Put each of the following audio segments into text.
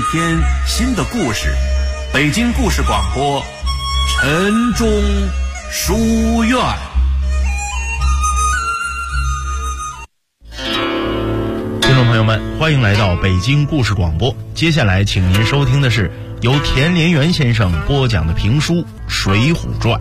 天新的故事，北京故事广播晨钟书院。 听众朋友们，欢迎来到北京故事广播。接下来请您收听的是由田连元先生播讲的评书《水浒传》。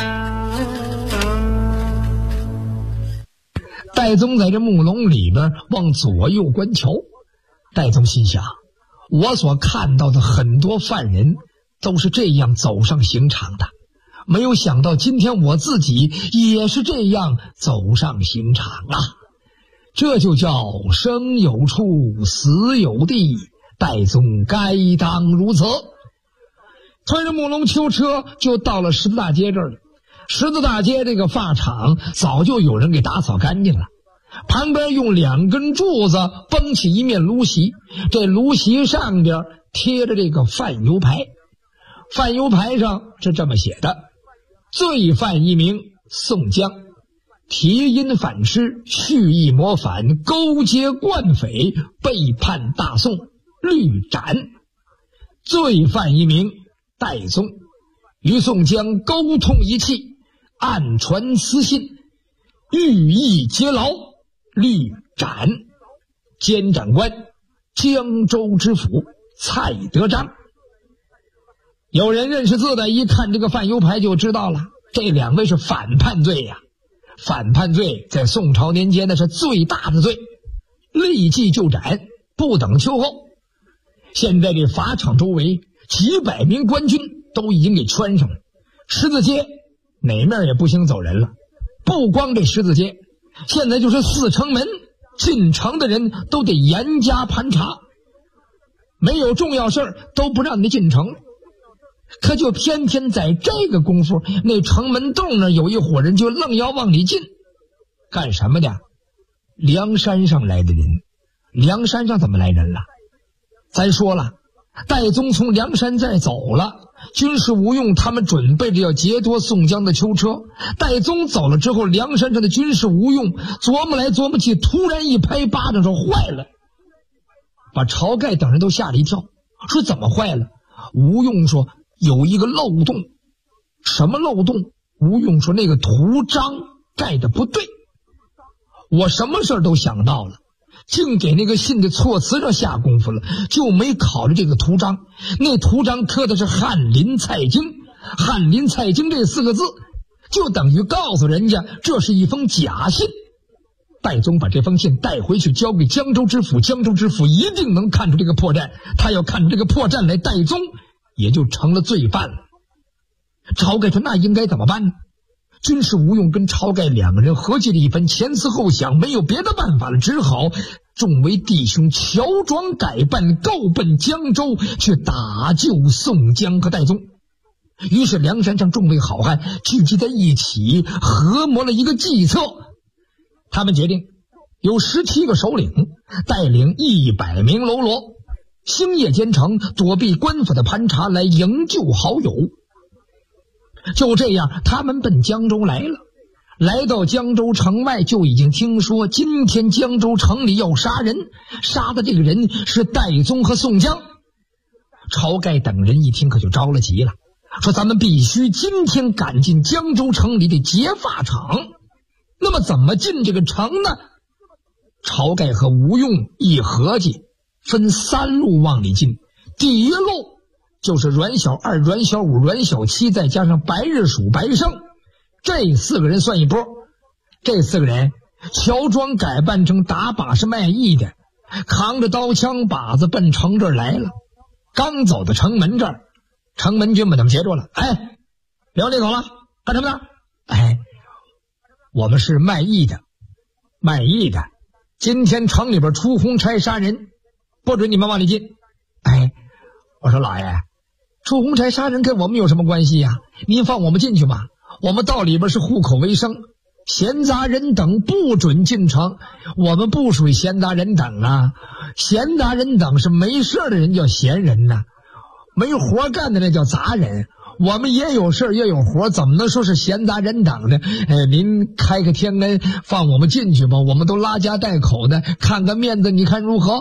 戴宗在这木笼里边往左右观瞧，戴宗心想，我所看到的很多犯人都是这样走上刑场的，没有想到今天我自己也是这样走上刑场啊！这就叫生有处，死有地，戴宗该当如此。穿着木笼囚车就到了十字大街这儿了。十字大街这个发场早就有人给打扫干净了，旁边用2根柱子绷起一面芦席，这芦席上边贴着这个犯油牌，犯油牌上是这么写的：罪犯一名宋江，提因反诗，蓄意谋反，勾结惯匪，被判大宋，律斩。罪犯一名戴宗，与宋江沟通一气，暗传私信，寓意结牢，律斩。监斩官江州知府蔡德章。有人认识字的一看这个犯油牌就知道了，这2位是反叛罪呀。反叛罪在宋朝年间那是最大的罪，立即就斩，不等秋后。现在这法场周围几百名官军都已经给圈上了，十字街哪面也不行走人了。不光这十字街，现在就是4城门，进城的人都得严加盘查，没有重要事都不让你进城。可就偏偏在这个功夫，那城门洞那有一伙人就愣要往里进。干什么的？梁山上来的人。梁山上怎么来人了？咱说了，戴宗从梁山寨走了，军师吴用他们准备着要劫夺宋江的囚车。戴宗走了之后，梁山上的军师吴用琢磨来琢磨去，突然一拍巴掌说坏了，把晁盖等人都吓了一跳，说怎么坏了？吴用说有一个漏洞。什么漏洞？吴用说那个图章盖的不对。我什么事都想到了，净给那个信的措辞上下功夫了，就没考虑这个图章。那图章刻的是翰林蔡京，翰林蔡京这4个字就等于告诉人家这是一封假信。戴宗把这封信带回去交给江州知府，江州知府一定能看出这个破绽，他要看出这个破绽来，戴宗也就成了罪犯了。晁盖说那应该怎么办呢？军师吴用跟晁盖2个人合计了一番，前思后想，没有别的办法了，只好众为弟兄乔装改扮，够奔江州去打救宋江和戴宗。于是梁山上众位好汉聚集在一起，合谋了一个计策。他们决定有17个首领带领100名喽啰，星夜兼程，躲避官府的盘查，来营救好友。就这样，他们奔江州来了。来到江州城外，就已经听说今天江州城里要杀人，杀的这个人是戴宗和宋江。晁盖等人一听可就着了急了，说咱们必须今天赶进江州城里的劫法场。那么怎么进这个城呢？晁盖和吴用一合计，分3路往里进。第一路就是阮小二、阮小五、阮小七，再加上白日鼠、白胜，这4个人算一波。这4个人乔装改扮成打把式卖艺的，扛着刀枪把子奔城这儿来了。刚走到城门这儿，城门军把他们截住了。哎，别往里走了，干什么呢？哎，我们是卖艺的，卖艺的。今天城里边出红差杀人，不准你们往里进。哎，我说老爷，出红差杀人跟我们有什么关系呀？您放我们进去吧，我们到里边是户口为生，闲杂人等不准进城。我们不属于闲杂人等啊，闲杂人等是没事的人叫闲人呐，没活干的那叫杂人。我们也有事也有活，怎么能说是闲杂人等呢？您开个天恩，放我们进去吧，我们都拉家带口的，看个面子，你看如何？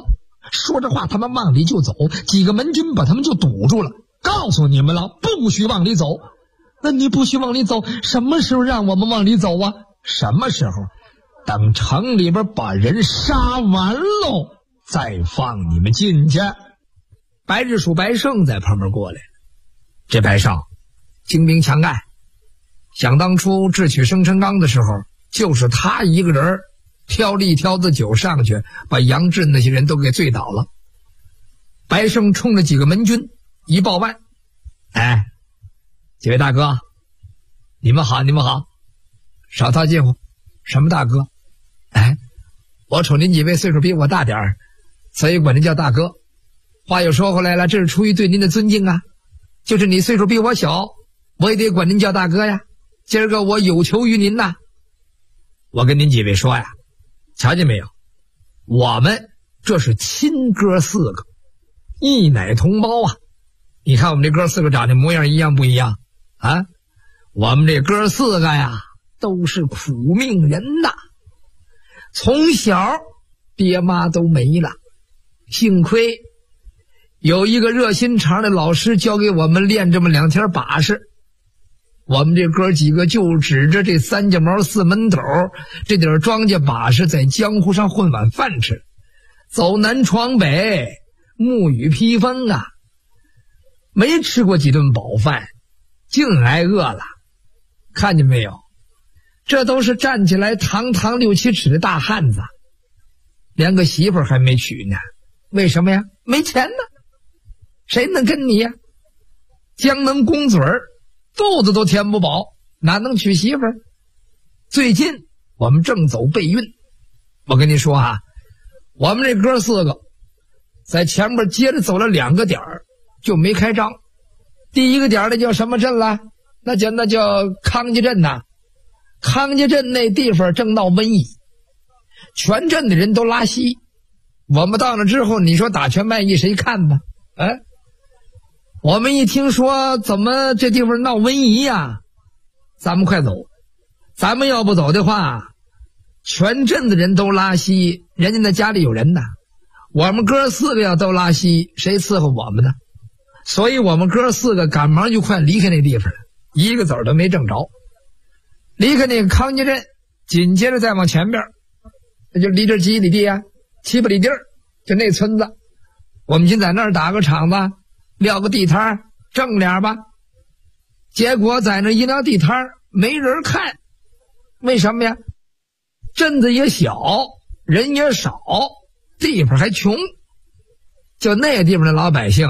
说着话，他们往里就走，几个门军把他们就堵住了，告诉你们了，不许往里走。那你不许往里走，什么时候让我们往里走啊？什么时候？等城里边把人杀完喽，再放你们进去。白日鼠白胜在旁边过来了。这白胜精兵强干，想当初智取生辰纲的时候，就是他一个人挑了一挑子酒上去，把杨志那些人都给醉倒了。白胜冲着几个门军一报腕：哎，几位大哥，你们好，你们好，少套近乎。什么大哥？哎，我瞅您几位岁数比我大点儿，所以管您叫大哥。话又说回来了，这是出于对您的尊敬啊。就是你岁数比我小，我也得管您叫大哥呀。今儿个我有求于您呐。我跟您几位说呀，瞧见没有？我们这是亲哥四个，一奶同胞啊。你看我们这哥四个长得模样一样不一样啊？我们这哥四个呀，都是苦命人呐。从小爹妈都没了，幸亏有一个热心肠的老师教给我们练这么2天把式。我们这哥几个就指着这3家毛4门斗这点庄稼把式，在江湖上混碗饭吃，走南闯北，沐雨披风啊，没吃过几顿饱饭，净挨饿了。看见没有？这都是站起来堂堂6、7尺的大汉子，连个媳妇儿还没娶呢。为什么呀？没钱呢。谁能跟你呀？将能拱嘴儿，肚子都填不饱，哪能娶媳妇儿？最近我们正走备孕，我跟你说啊，我们这哥四个在前面接着走了2个点儿，就没开张。第一个点儿那叫什么镇了？那叫康家镇呐。康家镇那地方正闹瘟疫，全镇的人都拉稀。我们到了之后，你说打拳卖艺谁看吧？哎，我们一听说怎么这地方闹瘟疫呀，咱们快走。咱们要不走的话，全镇的人都拉稀，人家那家里有人呢。我们哥四个要都拉稀，谁伺候我们呢？所以我们哥四个赶忙就快离开那地方了，一个子儿都没挣着。离开那个康家镇，紧接着再往前边，那就离这几里地啊，7、8里地儿，就那村子。我们先在那儿打个场子，撂个地摊挣点吧。结果在那一撂地摊没人看，为什么呀？镇子也小，人也少，地方还穷。就那地方的老百姓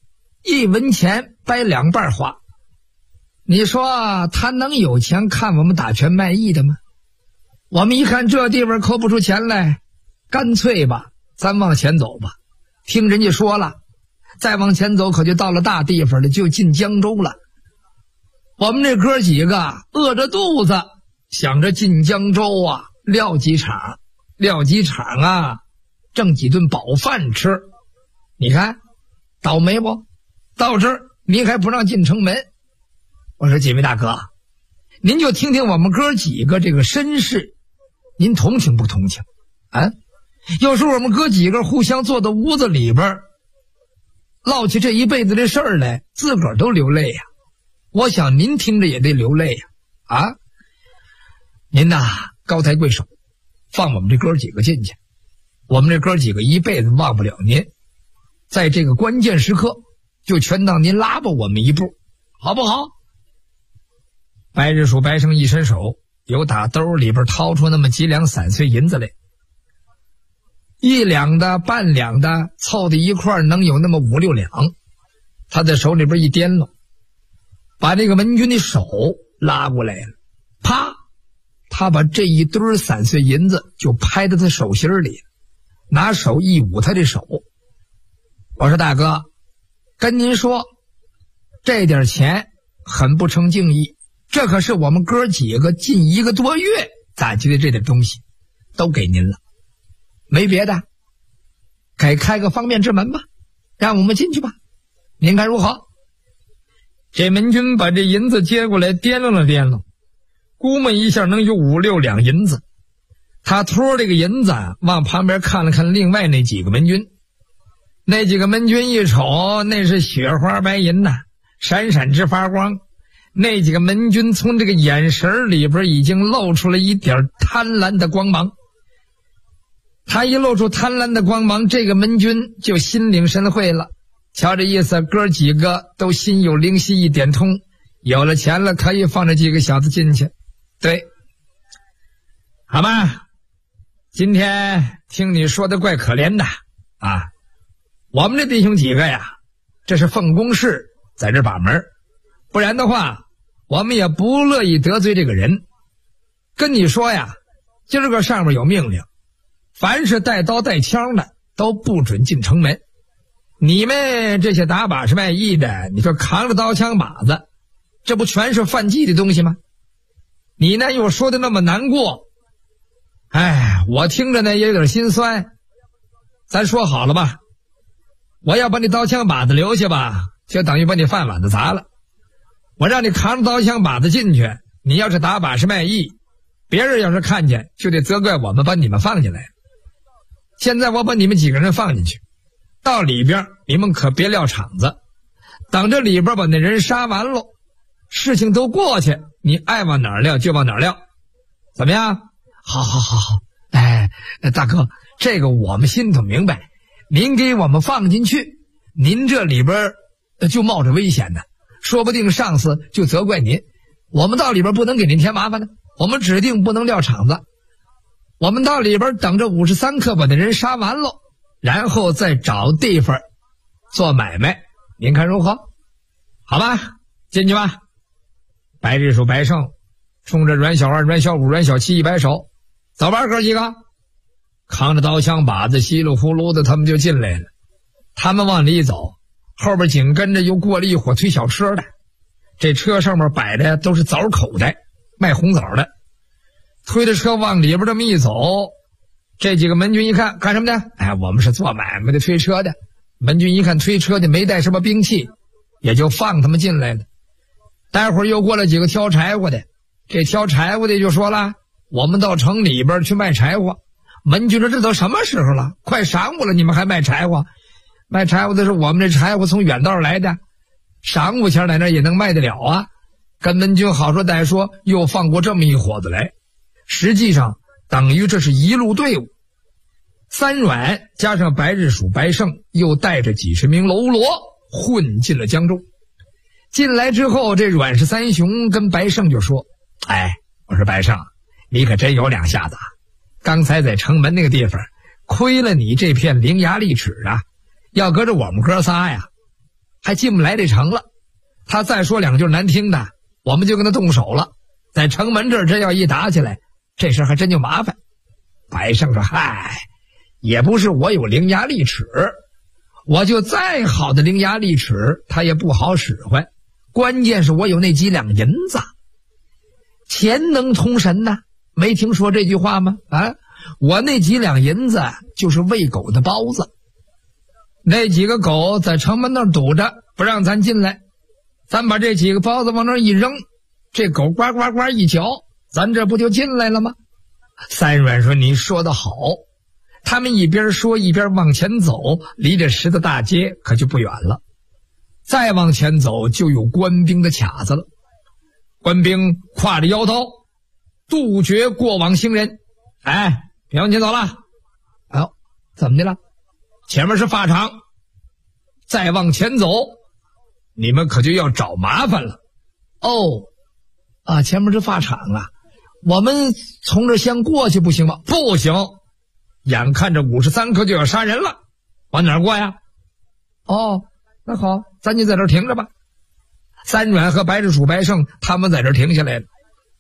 ，1文钱掰2半花。你说他能有钱看我们打拳卖艺的吗？我们一看这地方扣不出钱来，干脆吧，咱往前走吧。听人家说了，再往前走可就到了大地方了，就进江州了。我们这哥几个饿着肚子，想着进江州啊，撂几场啊，挣几顿饱饭吃。你看倒霉不？到这儿您还不让进城门。我说几位大哥，您就听听我们哥几个这个身世，您同情不同情啊？要是我们哥几个互相坐到屋子里边，唠起这一辈子的事儿来，自个儿都流泪呀。我想您听着也得流泪呀。啊，您呐高抬贵手，放我们这哥几个进去。我们这哥几个一辈子忘不了您，在这个关键时刻就全当您拉吧我们一步，好不好？白日鼠白胜一伸手，由打兜里边掏出那么几两散碎银子来，1两的、半两的，凑在一块能有那么5、6两。他在手里边一掂了，把这个文军的手拉过来了，啪，他把这一堆散碎银子就拍到他手心里，拿手一捂他的手。我说大哥，跟您说，这点钱很不成敬意，这可是我们哥几个近1个多月攒积的这点东西，都给您了。没别的，给开个方便之门吧，让我们进去吧，您看如何？这门军把这银子接过来掂量了掂量，估摸一下能有5、6两银子。他托这个银子往旁边看了看另外那几个门军， 那几个门军一瞅，那是雪花白银呐，闪闪直发光。那几个门军从这个眼神里边已经露出了一点贪婪的光芒。他一露出贪婪的光芒，这个门军就心领神会了。瞧这意思，哥几个都心有灵犀一点通，有了钱了，可以放这几个小子进去。对，好吧，今天听你说的怪可怜的啊。我们这弟兄几个呀，这是奉公事在这把门，不然的话我们也不乐意得罪这个人。跟你说呀，今儿个上面有命令，凡是带刀带枪的都不准进城门。你们这些打把式卖艺的，你说扛着刀枪把子，这不全是犯忌的东西吗？你呢又说的那么难过，哎，我听着呢也有点心酸。咱说好了吧，我要把你刀枪把子留下吧，就等于把你饭碗子砸了。我让你扛着刀枪把子进去，你要是打把式卖艺，别人要是看见就得责怪我们把你们放进来。现在我把你们几个人放进去，到里边你们可别撂场子，等着里边把那人杀完喽，事情都过去，你爱往哪儿撂就往哪儿撂，怎么样？好，哎，大哥，这个我们心头明白，您给我们放进去，您这里边就冒着危险呢，说不定上司就责怪您。我们到里边不能给您添麻烦呢，我们指定不能撂场子，我们到里边等着53克把那人杀完喽，然后再找地方做买卖，您看如何？好吧，进去吧。白日鼠白胜冲着阮小二、阮小五、阮小七一摆手，走吧哥几个。扛着刀枪把子稀里呼噜的他们就进来了。他们往里走，后边紧跟着又过了一伙推小车的，这车上面摆的都是枣口袋，卖红枣的。推着车往里边这么一走，这几个门军一看，干什么的？哎，我们是做买卖的，推车的。门军一看推车的没带什么兵器，也就放他们进来了。待会儿又过来几个挑柴火的，这挑柴火的就说了，我们到城里边去卖柴火。门军说这都什么时候了，快晌午了，你们还卖柴火？卖柴火的是我们这柴火从远道来的，晌午前在那也能卖得了啊。跟门军好说歹说，又放过这么一伙子来，实际上等于这是一路队伍。三阮加上白日鼠白胜，又带着几十名喽啰混进了江州。进来之后，这阮氏三雄跟白胜就说，哎，我说白胜，你可真有两下子啊，刚才在城门那个地方亏了你这片伶牙俐齿啊，要搁着我们哥仨呀还进不来这城了。他再说两句难听的，我们就跟他动手了，在城门这儿真要一打起来，这事还真就麻烦。白胜说，嗨，也不是我有伶牙俐齿，我就再好的伶牙俐齿他也不好使唤，关键是我有那几两银子。钱能通神呢，没听说这句话吗？啊，我那几两银子就是喂狗的包子，那几个狗在城门那儿堵着不让咱进来，咱把这几个包子往那儿一扔，这狗呱呱呱一嚼，咱这不就进来了吗？三阮说，你说得好。他们一边说一边往前走，离这十字大街可就不远了。再往前走就有官兵的卡子了，官兵挎着腰刀杜绝过往行人。哎，别往前走了。哎呦，怎么的了？前面是法场，再往前走你们可就要找麻烦了。哦，啊，前面是法场啊，我们从这先过去不行吗？不行，眼看着53克就要杀人了，往哪儿过呀？哦，那好，咱就在这儿停着吧。三阮和白日鼠白胜他们在这儿停下来了，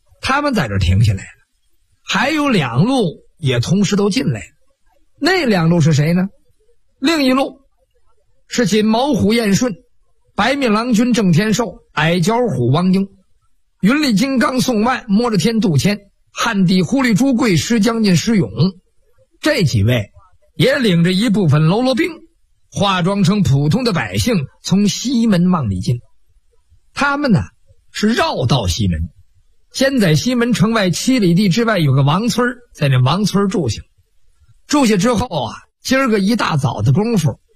还有两路也同时都进来了。那两路是谁呢？另一路是锦毛虎燕顺、白面郎君郑天寿、矮脚虎王英、云里金刚宋万、摸着天杜迁、汉地狐狸朱贵、石将军石勇。这几位也领着一部分喽啰兵，化妆成普通的百姓，从西门往里进。他们呢是绕道西门，先在西门城外7里地之外有个王村，在那王村住下之后啊，今儿个一大早的功夫，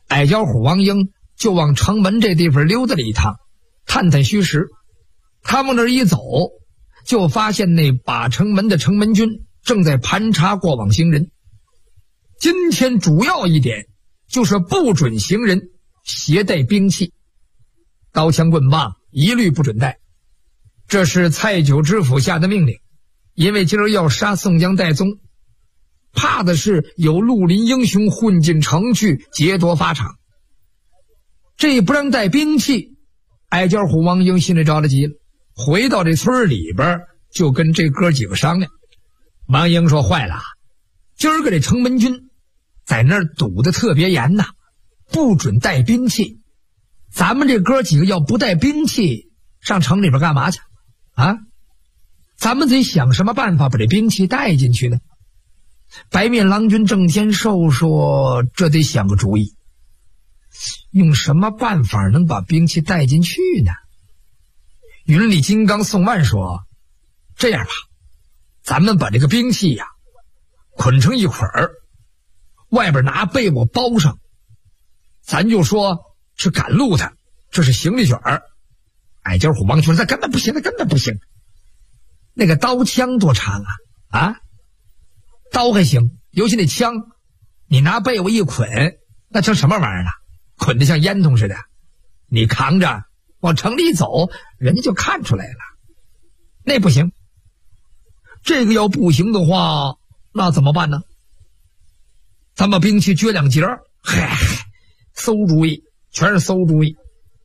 矮脚虎王英就往城门这地方溜达了一趟，探探虚实。他往这一走，就发现那把城门的城门军正在盘查过往行人。今天主要一点就是不准行人携带兵器，刀枪棍棒一律不准带。这是蔡九知府下的命令，因为今儿要杀宋江戴宗，怕的是有绿林英雄混进城去劫夺法场。这不让带兵器，矮脚虎王英心里着了急了，回到这村里边就跟这哥几个商量。王英说坏了，今儿个这城门军在那儿堵得特别严呐，不准带兵器。咱们这哥几个要不带兵器上城里边干嘛去啊？咱们得想什么办法把这兵器带进去呢？白面郎君郑天寿说这得想个主意，用什么办法能把兵器带进去呢？云里金刚宋万说这样吧，咱们把这个兵器呀捆成一捆儿，外边拿被窝包上，咱就说是赶路的，这是行李卷儿。矮脚虎王说这根本不行，那根本不行。那个刀枪多长啊？刀还行，尤其那枪，你拿被窝一捆，那成什么玩意儿了？捆得像烟筒似的，你扛着往城里走，人家就看出来了。那不行。这个要不行的话，那怎么办呢？咱把兵器撅两截儿，馊主意，全是馊主意。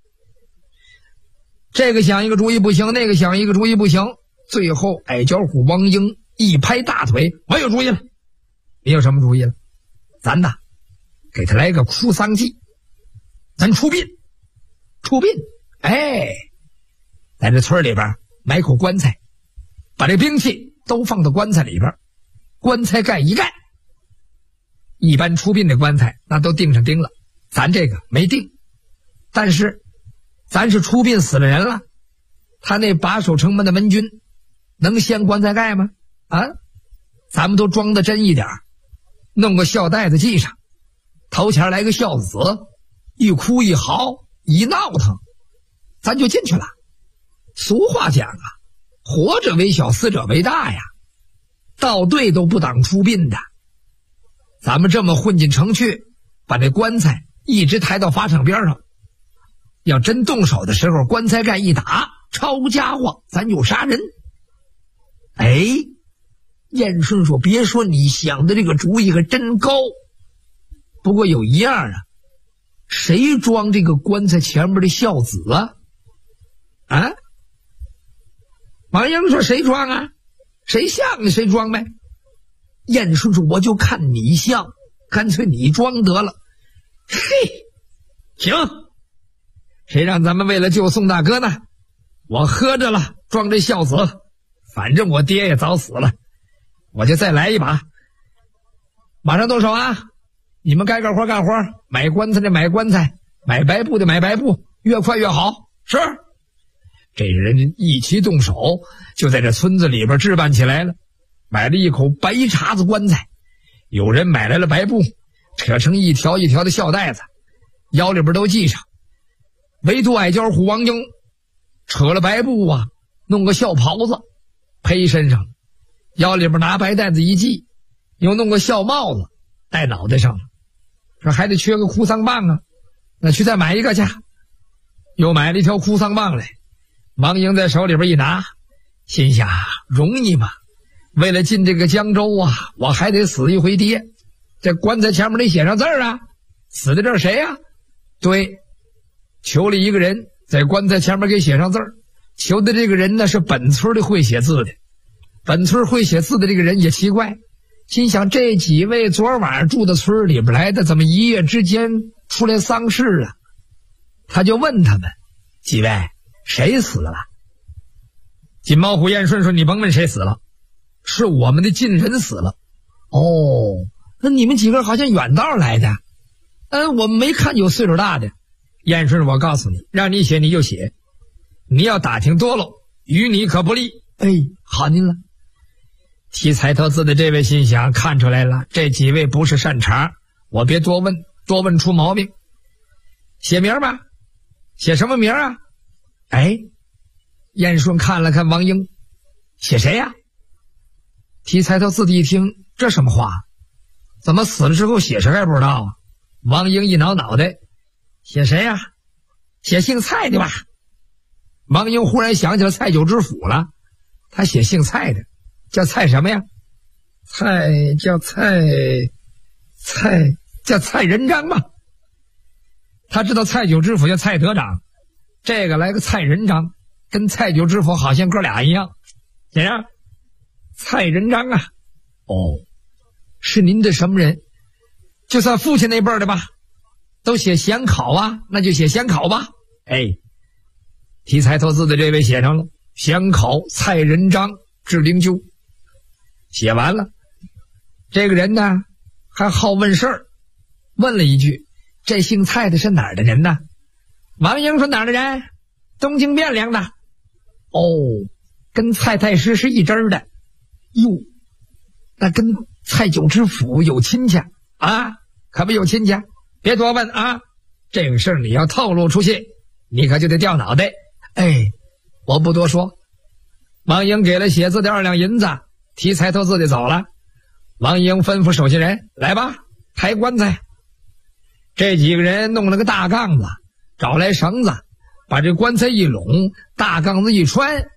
这个想一个主意不行，那个想一个主意不行，最后矮脚虎王英一拍大腿，我有主意了。你有什么主意了？咱呐给他来个哭丧祭，咱出殡。在这村里边买口棺材，把这兵器都放到棺材里边，棺材盖一盖。一般出殡的棺材那都钉上钉了，咱这个没钉，但是咱是出殡死了人了，他那把守城门的门军能掀棺材盖吗？咱们都装得真一点，弄个孝带子系上，头前来个孝子，一哭一嚎一闹腾，咱就进去了。俗话讲啊，活者为小，死者为大呀，到队都不挡出殡的。咱们这么混进城去，把这棺材一直抬到法场边上，要真动手的时候，棺材盖一打，抄家伙，咱就杀人。燕顺说别说，你想的这个主意可真高，不过有一样啊，谁装这个棺材前面的孝子啊？王英说谁装啊？谁像谁装呗。燕顺说我就看你像，干脆你装得了。行，谁让咱们为了救宋大哥呢？我喝着了，装这孝子，反正我爹也早死了，我就再来一把。马上动手啊！你们该干活干活，买棺材的买棺材，买白布的买白布，越快越好。是。这人一起动手，就在这村子里边置办起来了。买了一口白碴子棺材，有人买来了白布，扯成一条一条的孝带子，腰里边都系上。唯独矮脚虎王英扯了白布弄个孝袍子披身上，腰里边拿白带子一系，又弄个孝帽子戴脑袋上了。这还得缺个哭丧棒那去再买一个去。又买了一条哭丧棒来，王英在手里边一拿，心想容易吗？为了进这个江州我还得死一回爹，这棺材前面得写上字死的这是谁对，求了一个人在棺材前面给写上字，求的这个人呢是本村的会写字的。本村会写字的这个人也奇怪，心想这几位昨晚上住到村里边来的，怎么一夜之间出来丧事他就问他们几位谁死了？金毛虎燕顺说你甭问谁死了，是我们的近人死了。那你们几个好像远道来的。我们没看有岁数大的。燕顺我告诉你，让你写你就写，你要打听多了与你可不利。好您了。提彩头字的这位心想看出来了，这几位不是善茬，我别多问，多问出毛病。 写名吧。写什么名啊？哎，燕顺看了看王英，写谁呀？提财头字的一听，这什么话？怎么死了之后写谁还不知道啊？王英一挠脑袋，写谁呀？写姓蔡的吧。王英忽然想起了蔡九知府了，他写姓蔡的，叫蔡什么呀？叫蔡仁章吧。他知道蔡九知府叫蔡德长，这个来个蔡仁章，跟蔡九知府好像哥俩一样。写上蔡仁章啊。哦，是您的什么人？就算父亲那辈儿的吧，都写显考啊，那就写显考吧。哎，题材投资的这位写上了，显考蔡仁章至灵柩。写完了，这个人呢还好问事儿，问了一句，这姓蔡的是哪儿的人呢？王英说哪儿的人？东京汴梁的。哦，跟蔡太师是一支儿的。哟，那跟蔡九知府有亲戚啊？可不有亲戚，别多问啊！这个事儿你要透露出去，你可就得掉脑袋。哎，我不多说。王英给了写字的2两银子，提财头字的走了。王英吩咐手下人来吧，抬棺材。这几个人弄了个大杠子，找来绳子，把这棺材一拢，大杠子一穿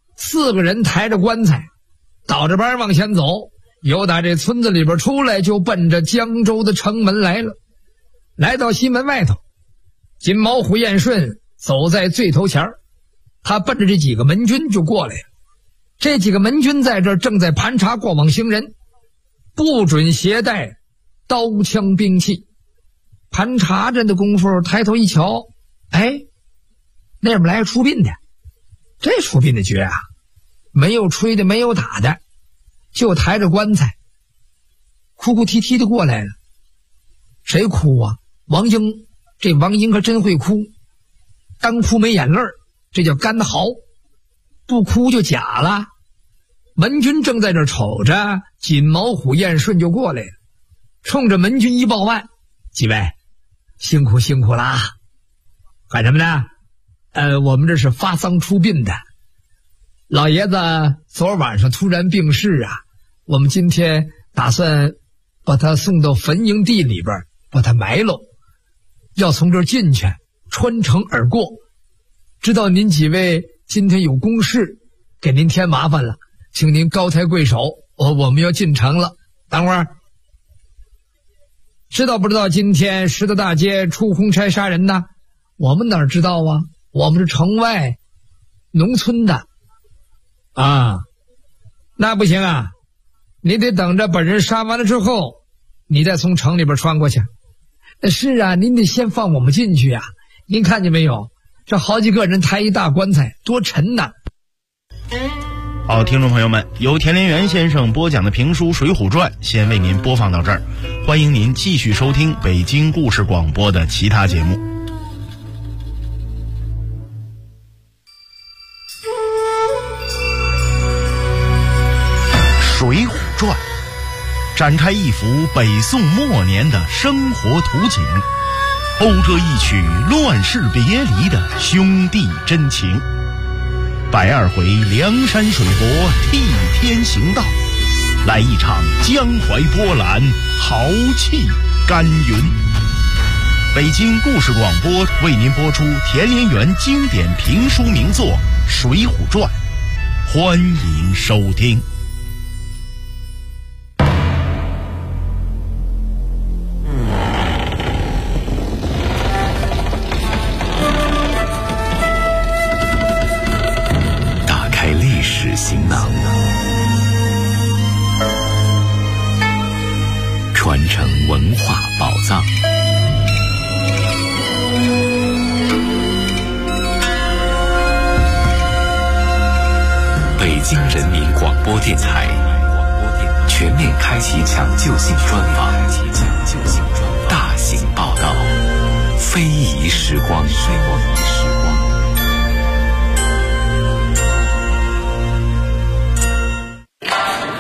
，4个人抬着棺材倒着班往前走，由打这村子里边出来，就奔着江州的城门来了。来到西门外头，金毛虎燕顺走在最头前，他奔着这几个门军就过来了。这几个门军在这儿正在盘查过往行人，不准携带刀枪兵器。盘查着的功夫，抬头一瞧，哎，那边来个出殡的。这出殡的绝啊，没有吹的，没有打的，就抬着棺材哭哭啼啼的过来了。谁哭啊？王英。这王英可真会哭，干哭没眼泪儿，这叫干嚎，不哭就假了。门军正在这瞅着，锦毛虎燕顺就过来了，冲着门军一报案，几位辛苦辛苦啦。干什么呢？我们这是发丧出殡的，老爷子昨晚上突然病逝啊，我们今天打算把他送到坟营地里边把他埋喽，要从这儿进去，穿城而过。知道您几位今天有公事，给您添麻烦了，请您高抬贵手，我们要进城了。等会儿，知道不知道今天石头大街出红差杀人呢？我们哪知道啊？我们是城外农村的啊。那不行啊，你得等着把人杀完了之后，你再从城里边穿过去。是啊，您得先放我们进去啊。您看见没有，这好几个人抬一大棺材，多沉呐。 好，听众朋友们，由田连元先生播讲的评书《水浒传》先为您播放到这儿，欢迎您继续收听北京故事广播的其他节目。《水浒传》展开一幅北宋末年的生活图景，讴歌一曲乱世别离的兄弟真情。120回梁山水泊替天行道，来一场江淮波澜，豪气干云。北京故事广播为您播出田连元经典评书名作《水浒传》，欢迎收听。 行囊，传承文化宝藏。北京人民广播电台全面开启抢救性专访，大型报道，非遗时光。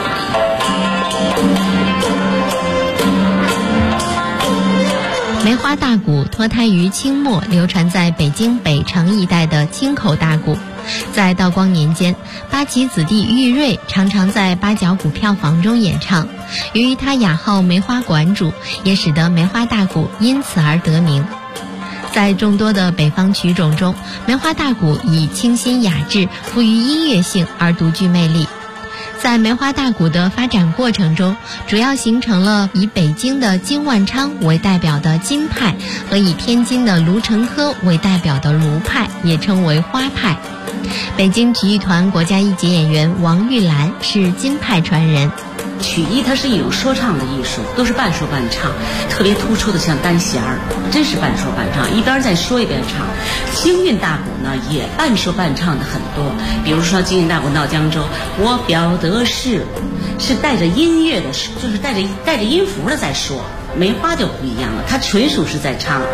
梅花花大鼓脱胎于清末流传在北京北城一带的清口大鼓。在道光年间，八旗子弟玉瑞常常在八角鼓票房中演唱，由于他雅号梅花馆主，也使得梅花大鼓因此而得名。在众多的北方曲种中，梅花大鼓以清新雅致、富于音乐性而独具魅力。在梅花大鼓的发展过程中，主要形成了以北京的金万昌为代表的金派和以天津的卢成科为代表的卢派，也称为花派。北京曲艺团国家一级演员王玉兰是金派传人。 曲艺它是一种说唱的艺术，都是半说半唱，特别突出的像单弦儿，真是半说半唱，一边在说一边唱。京韵大鼓呢也半说半唱的很多，比如说京韵大鼓闹江州，我表的是带着音乐的，就是带着音符的在说。梅花就不一样了，它纯属是在唱。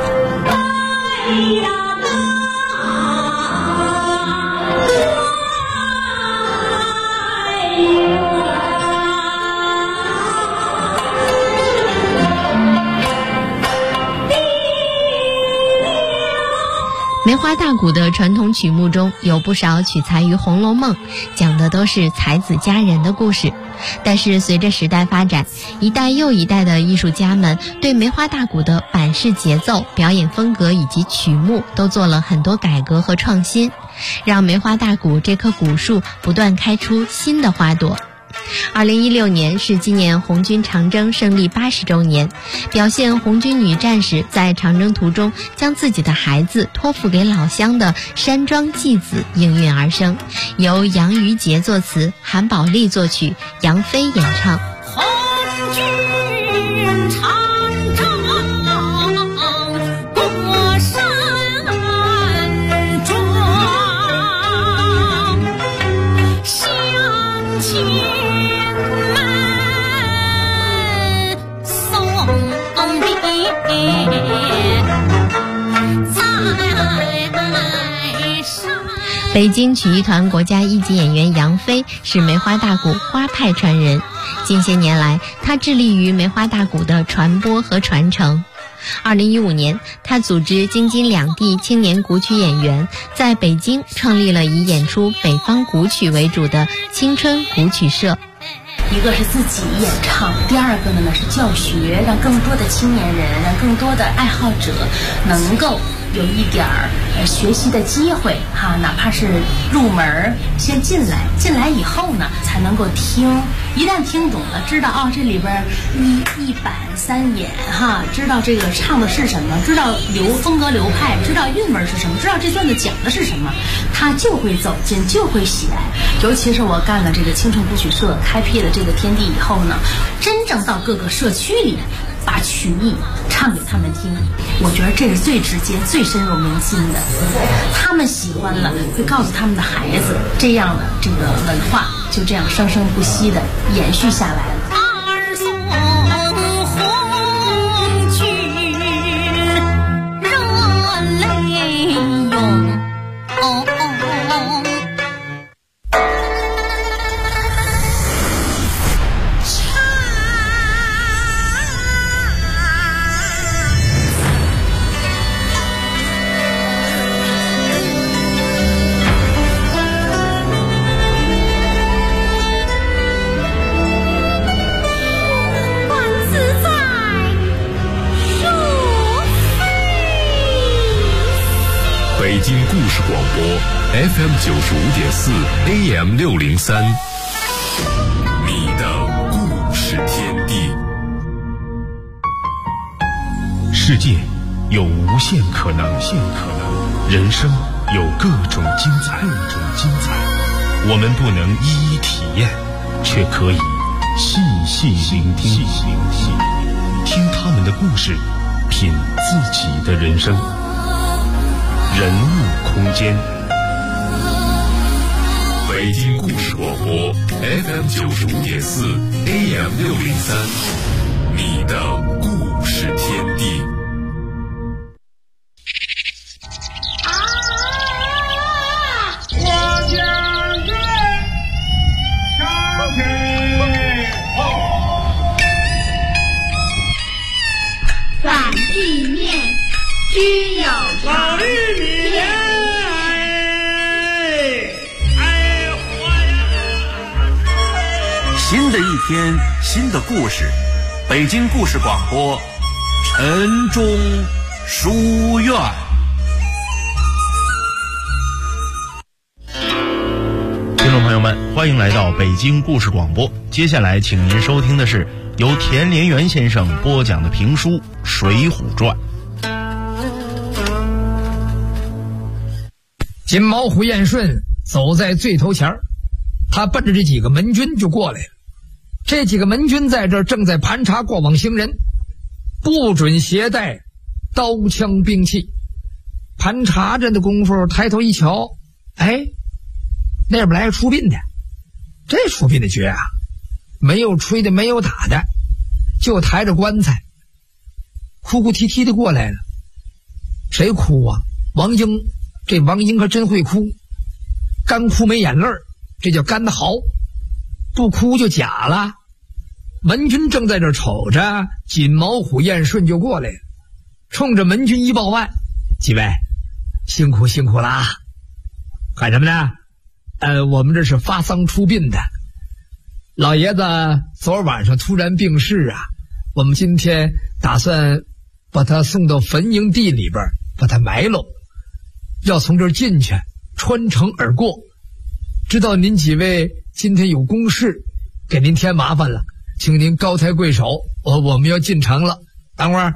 梅花大鼓的传统曲目中有不少取材于《红楼梦》，讲的都是才子佳人的故事。但是随着时代发展，一代又一代的艺术家们对梅花大鼓的板式节奏、表演风格以及曲目都做了很多改革和创新，让梅花大鼓这棵古树不断开出新的花朵。2016年是纪念红军长征胜利80周年，表现红军女战士在长征途中将自己的孩子托付给老乡的山庄祭子应运而生，由杨于杰作词，韩宝利作曲，杨飞演唱。 红军长过山庄，乡亲北京曲艺团国家一级演员杨飞是梅花大鼓花派传人，近些年来他致力于梅花大鼓的传播和传承。2015年，他组织京津两地青年古曲演员在北京创立了以演出北方古曲为主的青春古曲社。 一个是自己演唱，第二个呢是教学，让更多的青年人，让更多的爱好者能够有一点学习的机会哈，哪怕是入门先进来以后呢，才能够听，一旦听懂了，知道这里边一板三眼哈，知道这个唱的是什么，知道风格流派，知道韵味是什么，知道这段子讲的是什么，他就会走进，就会喜爱。尤其是我干了这个青春古曲社，开辟了这个天地以后呢，真正到各个社区里把曲艺唱给他们听，我觉得这是最直接、最深入民心的。他们喜欢了，会告诉他们的孩子，这样的这个文化就这样生生不息的延续下来了。 二送红军热泪涌。 北京故事广播 FM 95.4 AM 603，你的故事天地。 世界有无限可能，人生有各种精彩。我们不能一一体验，却可以细细聆听，听他们的故事，品自己的人生。人物空间， 北京故事广播 FM 95.4 AM 603，你的故事天地。 反地面。 新的一天，新的故事，北京故事广播，晨钟书院。 听众朋友们，欢迎来到北京故事广播。接下来请您收听的是由田连元先生播讲的评书《水浒传》。 金毛虎燕顺走在最头前，他奔着这几个门军就过来了。这几个门军在这儿正在盘查过往行人，不准携带刀枪兵器。盘查着的功夫，抬头一瞧，哎，那边来个出殡的。这出殡的绝啊，没有吹的，没有打的，就抬着棺材，哭哭啼啼的过来了。谁哭啊？王英。这王英可真会哭，干哭没眼泪儿，这叫干得好，不哭就假了。门军正在这瞅着，锦毛虎燕顺就过来了，冲着门军一报案：几位辛苦辛苦啦！干什么呢？我们这是发丧出殡的，老爷子昨晚上突然病逝啊，我们今天打算把他送到坟营地里边把他埋喽，要从这儿进去，穿城而过。知道您几位今天有公事，给您添麻烦了，请您高抬贵手，我们要进城了。等会儿，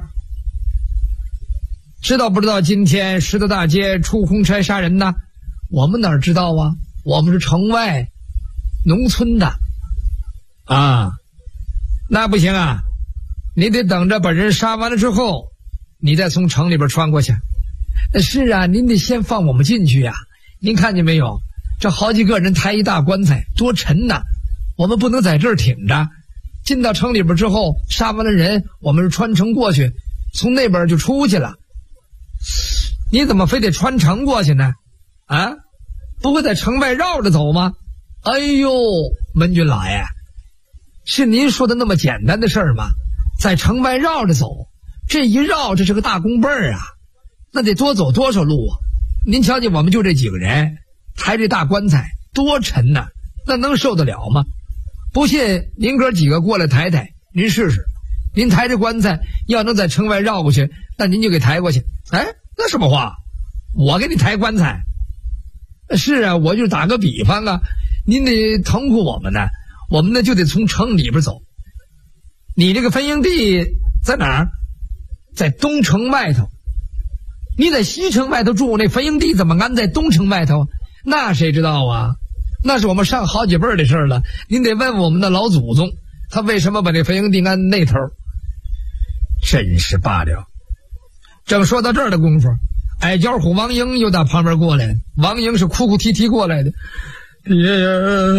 知道不知道今天石头大街出红差杀人呢？我们哪知道啊？我们是城外农村的啊。那不行啊，你得等着把人杀完了之后，你再从城里边穿过去。是啊，您得先放我们进去呀。您看见没有，这好几个人抬一大棺材，多沉呐，我们不能在这儿挺着。进到城里边之后，杀完了人，我们是穿城过去，从那边就出去了。你怎么非得穿城过去呢？啊，不会在城外绕着走吗？哎呦，门军老爷，是您说的那么简单的事儿吗？在城外绕着走，这一绕这是个大弓背儿啊，那得多走多少路啊！您瞧见我们就这几个人，抬这大棺材多沉呐，那能受得了吗？不信您哥几个过来抬抬，您试试。您抬着棺材要能在城外绕过去，那您就给抬过去。哎，那什么话？我给你抬棺材？是啊，我就打个比方啊，您得疼乎我们呢，我们呢就得从城里边走。你这个坟营地在哪儿？在东城外头。你在西城外头住，那坟营地怎么安在东城外头？那谁知道啊？那是我们上好几辈的事了，您得问我们的老祖宗，他为什么把那坟营地安那头？真是罢了。正说到这儿的功夫，矮脚虎王英又到旁边过来了。王英是哭哭啼啼过来的，爷爷，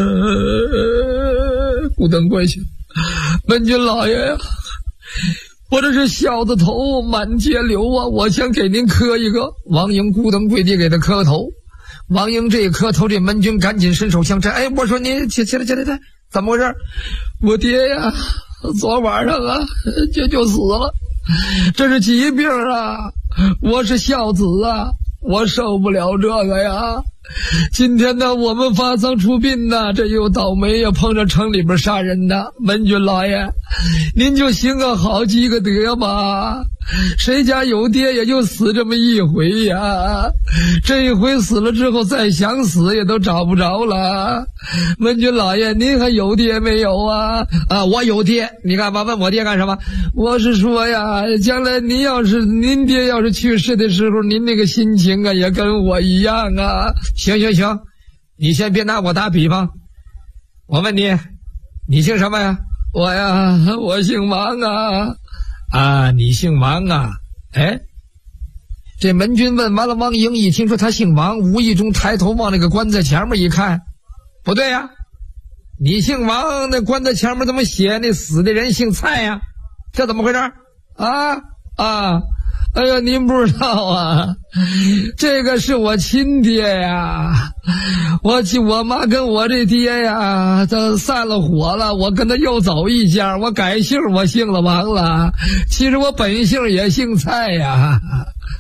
咕噔过去，门军老爷呀，我这是笑子头满街流啊，我想给您磕一个。王英咕噔跪地给他磕头。王英这一磕头，这门军赶紧伸手相搀。哎，我说你起来，怎么回事？我爹呀，昨晚上啊就死了，这是疾病啊，我是孝子啊，我受不了这个呀。今天呢，我们发丧出殡呢，这又倒霉呀，碰着城里边杀人的。门军老爷，您就行个好积个德吧，谁家有爹也就死这么一回呀，这一回死了之后再想死也都找不着了。门军老爷，您还有爹没有啊？啊，我有爹。你干嘛问我爹干什么？我是说呀，将来您爹要是去世的时候，您那个心情啊也跟我一样啊。行，你先别拿我打比方。我问你，你姓什么呀？我呀，我姓王啊。啊，你姓王啊？哎，这门军问完了，王英一听说他姓王，无意中抬头往那个棺材前面一看，不对呀，你姓王，那棺材前面怎么写那死的人姓蔡呀？这怎么回事？啊！哎呀，您不知道啊，这个是我亲爹呀，我妈跟我这爹呀，他散了伙了，我跟他又走一家，我改姓，我姓了王了，其实我本姓也姓蔡呀。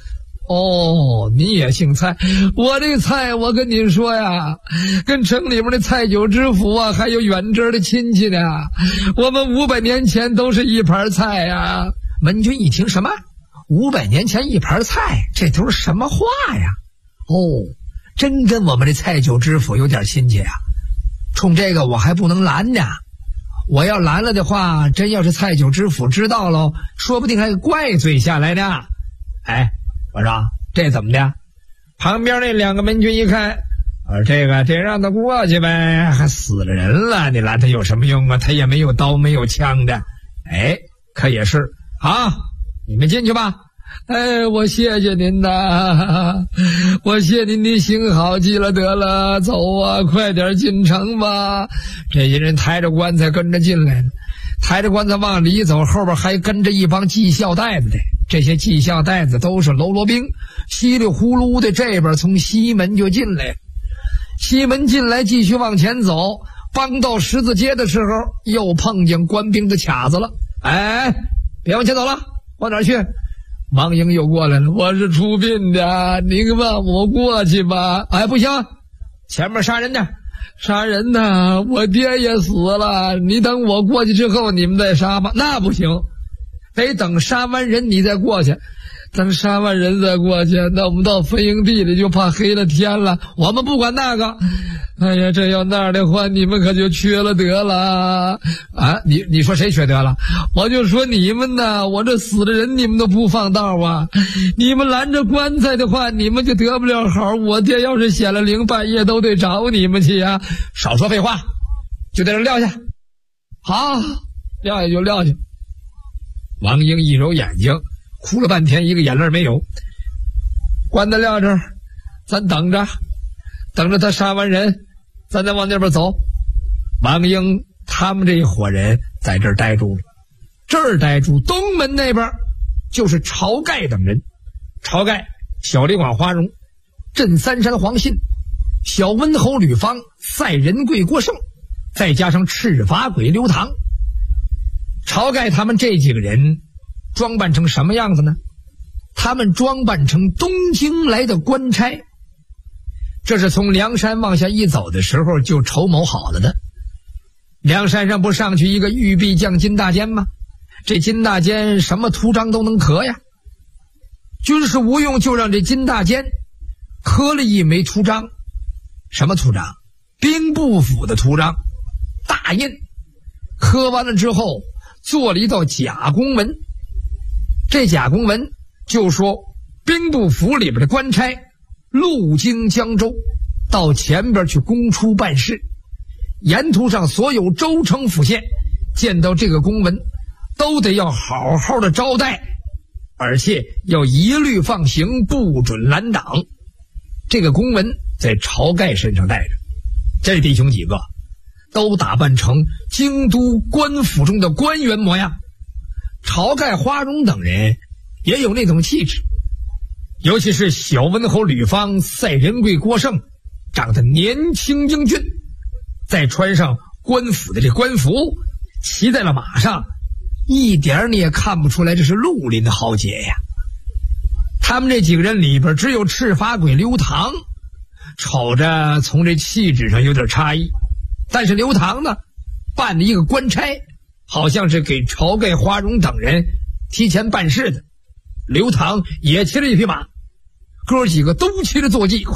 哦，你也姓蔡？我这蔡，我跟您说呀，跟城里面的蔡九知府啊，还有远支的亲戚呢。我们500年前都是一盘菜呀。文君一听，什么500年前一盘菜，这都是什么话呀？哦，真跟我们的蔡九知府有点亲戚啊。冲这个我还不能拦呢，我要拦了的话，真要是蔡九知府知道了，说不定还怪罪下来呢。哎，我说这怎么的？旁边那2个门军一看，这让他过去呗，还死了人了，你拦他有什么用啊？他也没有刀没有枪的。哎，可也是啊，你们进去吧。哎，我谢谢您呐，我谢您的行好极了，得了，走啊，快点进城吧。这些人抬着棺材跟着进来了，抬着棺材往里走，后边还跟着一帮系孝带子的。这些系孝带子都是喽啰兵，稀里呼噜的这边从西门就进来了。西门进来继续往前走，帮到十字街的时候，又碰见官兵的卡子了。哎，别往前走了，往哪儿去？王英又过来了，我是出殡的，您让我过去吧。哎，不行，前面杀人呢，杀人呢，我爹也死了，你等我过去之后你们再杀吧。那不行，得等杀完人你再过去，等杀完人再过去，那我们到分营地里就怕黑了天了。我们不管那个，哎呀，这要那儿的话，你们可就缺了德了啊！你说谁缺德了？我就说你们呢，我这死的人你们都不放道啊！你们拦着棺材的话，你们就得不了好。我爹要是显了灵，半夜都得找你们去呀！少说废话，就在这撂下。好，撂下就撂下。王英一揉眼睛，哭了半天，一个眼泪没有。棺材撂这儿，咱等着他杀完人，咱再往那边走。王英他们这一伙人在这儿待住了，这儿待住，东门那边就是晁盖等人。晁盖、小李广花荣、镇三山黄信、小温侯吕方、赛仁贵郭盛，再加上赤发鬼刘唐。晁盖他们这几个人装扮成什么样子呢？他们装扮成东京来的官差，这是从梁山往下一走的时候就筹谋好了的。梁山上不上去一个玉臂将金大坚吗？这金大坚什么图章都能刻呀，军事无用，就让这金大坚刻了一枚图章。什么图章？兵部府的图章，大印。刻完了之后做了一道假公文，这假公文就说兵部府里边的官差路经江州，到前边去公出办事，沿途上所有州城府县见到这个公文都得要好好的招待，而且要一律放行，不准拦挡。这个公文在晁盖身上带着，这弟兄几个都打扮成京都官府中的官员模样。晁盖、花荣等人也有那种气质，尤其是小温侯吕方、赛仁贵郭盛，长得年轻英俊，再穿上官府的这官服，骑在了马上，一点你也看不出来这是绿林的豪杰呀。他们这几个人里边，只有赤发鬼刘唐瞅着从这气质上有点差异，但是刘唐呢办了一个官差，好像是给晁盖、花荣等人提前办事的。刘唐也骑了一匹马，哥几个都骑着坐骑，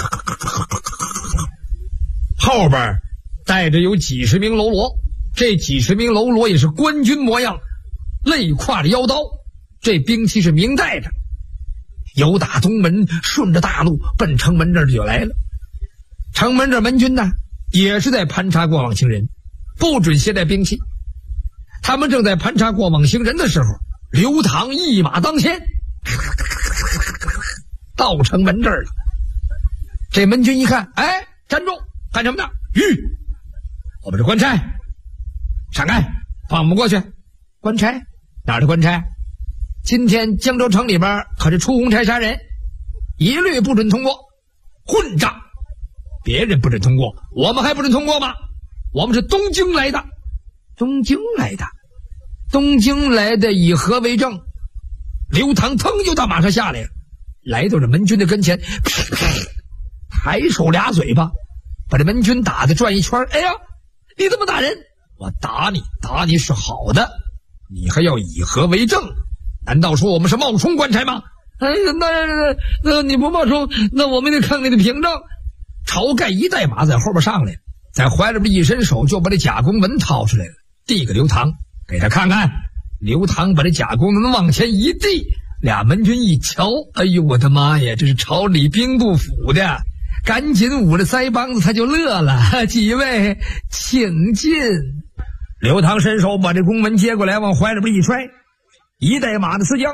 后边带着有几十名喽啰，这几十名喽啰也是官军模样，肋挎着腰刀，这兵器是明带着。由打东门顺着大路奔城门这儿就来了。城门这门军呢也是在盘查过往行人，不准携带兵器。他们正在盘查过往行人的时候，刘唐一马当先，到城门这儿了。这门军一看，哎，站住，干什么呢？我们是官差，闪开，放我们过去。官差？哪儿的官差？今天江州城里边可是出红差杀人，一律不准通过。混账！别人不准通过，我们还不准通过吗？我们是东京来的。东京来的？东京来的以何为证？刘唐腾就到马上下来了。 来到这门军的跟前，抬手俩嘴巴，把这门军打得转一圈。哎呀，你怎么打人？我打你是好的，你还要以何为证？难道说我们是冒充官差吗？哎呀，那你不冒充，那我们得看你的凭证。晁盖一带马在后边上来，在怀里边一伸手就把这假公文掏出来了，递给刘唐，给他看看。刘唐把这假公文往前一递，俩门军一瞧，哎呦我的妈呀，这是朝里兵部府的，赶紧捂着腮帮子他就乐了。几位请进。刘唐伸手把这公文接过来，往怀里边一揣，一带马的刺将，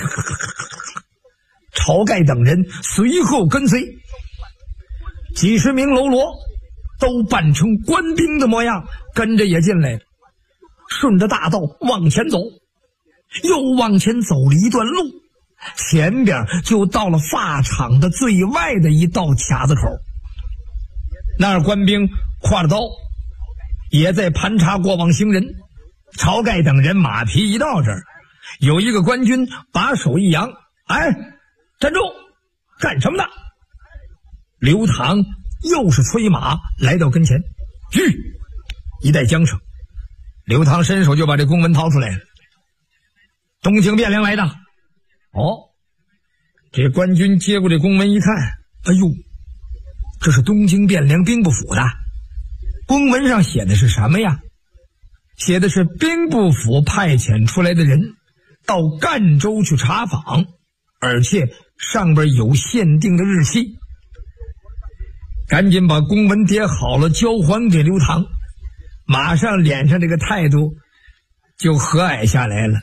晁盖等人随后跟随，几十名喽啰都扮成官兵的模样，跟着也进来了。顺着大道往前走，又往前走了一段路，前边就到了发场的最外的一道卡子口。那儿官兵挎着刀，也在盘查过往行人。晁盖等人马匹一到这儿，有一个官军把手一扬，哎，站住，干什么的？刘唐又是催马来到跟前，吁，一带缰绳。刘唐伸手就把这公文掏出来了，东京汴梁来的。哦，这官军接过这公文一看，哎呦，这是东京汴梁兵部府的。公文上写的是什么呀？写的是兵部府派遣出来的人到赣州去查访，而且上边有限定的日期。赶紧把公文叠好了交还给刘唐，马上脸上这个态度就和蔼下来了。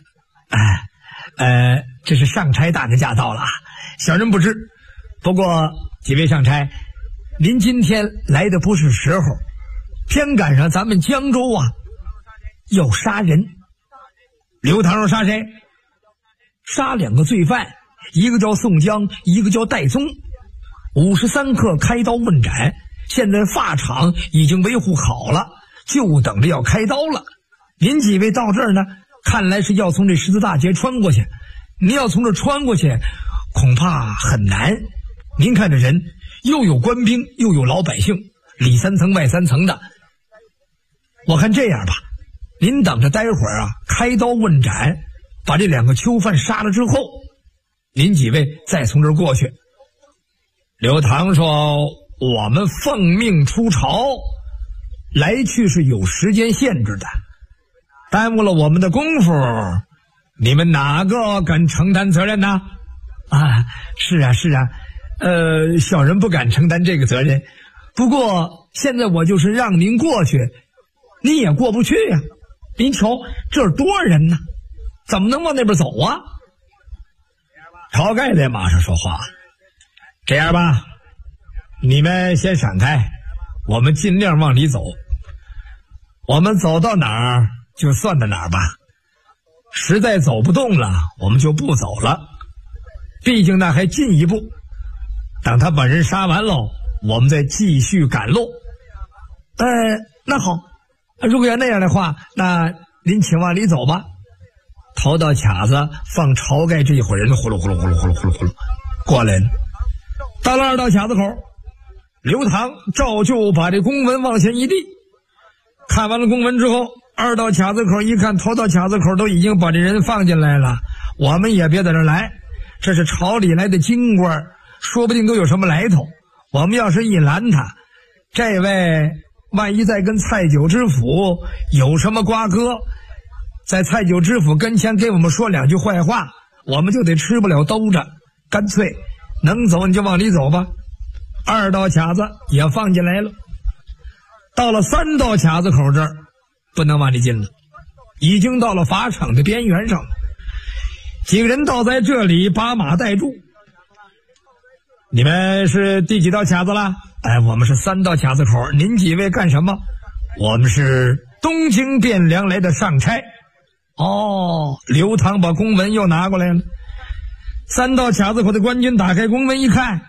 这是上差大人驾到了，小人不知。不过几位上差，您今天来的不是时候，偏赶上咱们江州啊要杀人。刘唐说杀谁？杀两个罪犯，一个叫宋江，一个叫戴宗。53刻开刀问斩，现在发场已经维护好了，就等着要开刀了。您几位到这儿呢，看来是要从这十字大街穿过去。您要从这穿过去恐怕很难。您看这人又有官兵又有老百姓，里三层外三层的。我看这样吧，您等着待会儿啊开刀问斩，把这两个囚犯杀了之后，您几位再从这儿过去。刘唐说，我们奉命出朝，来去是有时间限制的，耽误了我们的功夫，你们哪个敢承担责任呢？是啊，小人不敢承担这个责任。不过现在我就是让您过去，您也过不去呀。您瞧这儿多少人呢，怎么能往那边走啊？晁盖在马上说话，这样吧，你们先闪开，我们尽量往里走，我们走到哪儿就算到哪儿吧，实在走不动了我们就不走了，毕竟那还进一步，等他把人杀完喽，我们再继续赶路。那好，如果要那样的话，那您请往里走吧。头道卡子放晁盖这一伙人呼噜呼噜呼噜呼噜呼噜呼噜过来了。到了二道卡子口，刘唐照旧把这公文往前一递，看完了公文之后，二道卡子口一看，头道卡子口都已经把这人放进来了，我们也别在这来，这是朝里来的京官，说不定都有什么来头，我们要是一拦他，这位万一再跟蔡九知府有什么瓜葛，在蔡九知府跟前给我们说两句坏话，我们就得吃不了兜着，干脆能走你就往里走吧。二道卡子也放进来了，到了三道卡子口这儿不能往里进了，已经到了法场的边缘上了。几个人倒在这里把马带住。你们是第几道卡子了？我们是三道卡子口。您几位干什么？我们是东京汴梁来的上差。刘唐把公文又拿过来了。三道卡子口的官军打开公文一看，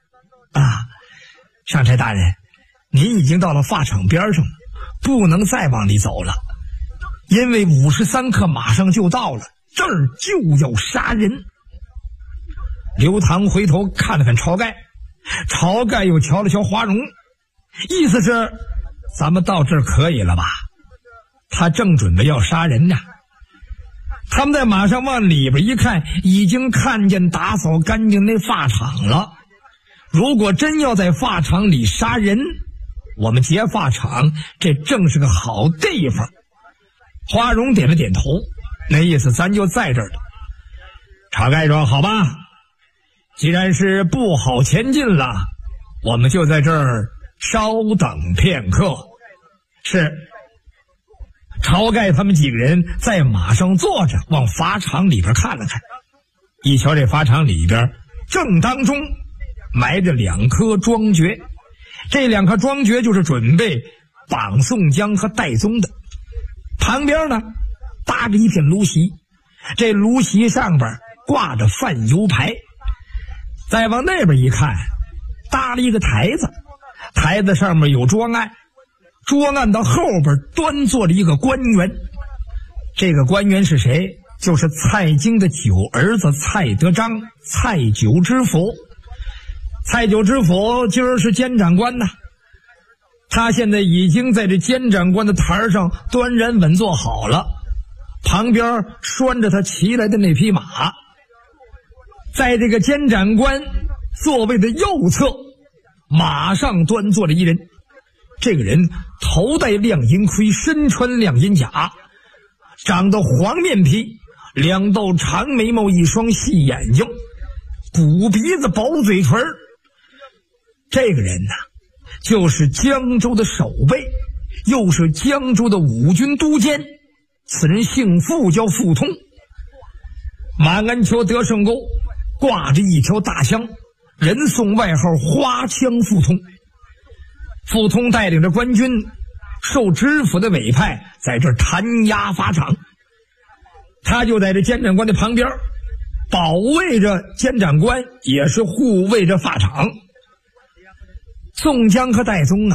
上差大人，您已经到了法场边上了，不能再往里走了，因为53刻马上就到了，这儿就要杀人。 刘唐回头看了看晁盖，晁盖又瞧了瞧华容，意思是咱们到这儿可以了吧？他正准备要杀人呢。他们在马上往里边一看，已经看见打扫干净那发场了。如果真要在发场里杀人，我们劫发场这正是个好地方。华容点了点头，那意思咱就在这儿了。晁盖说好吧，既然是不好前进了，我们就在这儿稍等片刻。是。晁盖他们几个人在马上坐着，往法场里边看了看。一瞧这法场里边正当中埋着2颗庄爵，这2颗庄爵就是准备绑宋江和戴宗的。旁边呢搭着一片芦席，这芦席上边挂着饭油牌。再往那边一看，搭了一个台子，台子上面有桌案，桌案的后边端坐着一个官员。这个官员是谁？就是蔡京的9儿子蔡德章，蔡九知府。蔡九知府今儿是监长官呐，他现在已经在这监长官的台上端然稳坐好了，旁边拴着他骑来的那匹马。在这个监长官座位的右侧，马上端坐着一人。这个人头戴亮银盔，身穿亮银甲，长得黄面皮，2道长眉毛，1双细眼睛，鼓鼻子，薄嘴唇。这个人就是江州的守备，又是江州的5军都监。此人姓傅，叫傅通。马鞍裘德胜沟挂着一条大枪，人送外号花枪傅通。傅通带领着官军，受知府的委派，在这弹压法场。他就在这监长官的旁边，保卫着监长官，也是护卫着法场。宋江和戴宗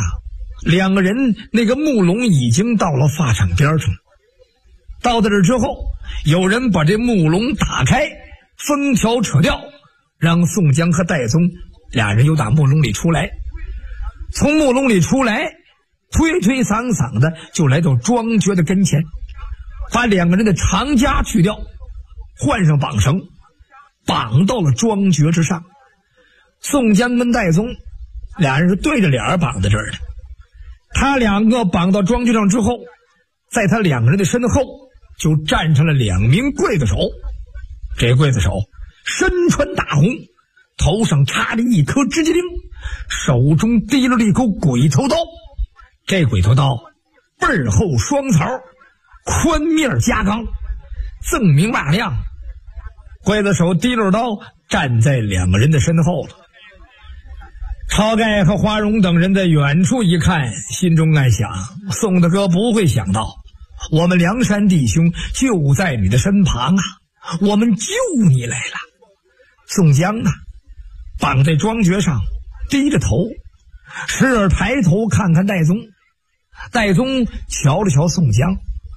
2个人那个木笼已经到了法场边上。到这之后，有人把这木笼打开，封条扯掉，让宋江和戴宗俩人又打木笼里出来。从木笼里出来，推推搡搡的就来到庄爵的跟前，把2个人的长枷去掉，换上绑绳，绑到了庄爵之上。宋江跟戴宗俩人是对着脸绑在这儿的。他2个绑到庄爵上之后，在他2个人的身后就站上了2名刽子手。这刽子手身穿大红，头上插着一颗直接钉，手中提了一口鬼头刀。这鬼头刀背后双槽，宽面夹钢，锃明瓦亮。刽子手提溜刀站在2个人的身后了。晁盖和华容等人在远处一看，心中暗想，宋大哥不会想到我们梁山弟兄就在你的身旁我们救你来了。宋江绑在庄爵上，低着头，时而抬头看看戴宗。戴宗瞧了瞧宋江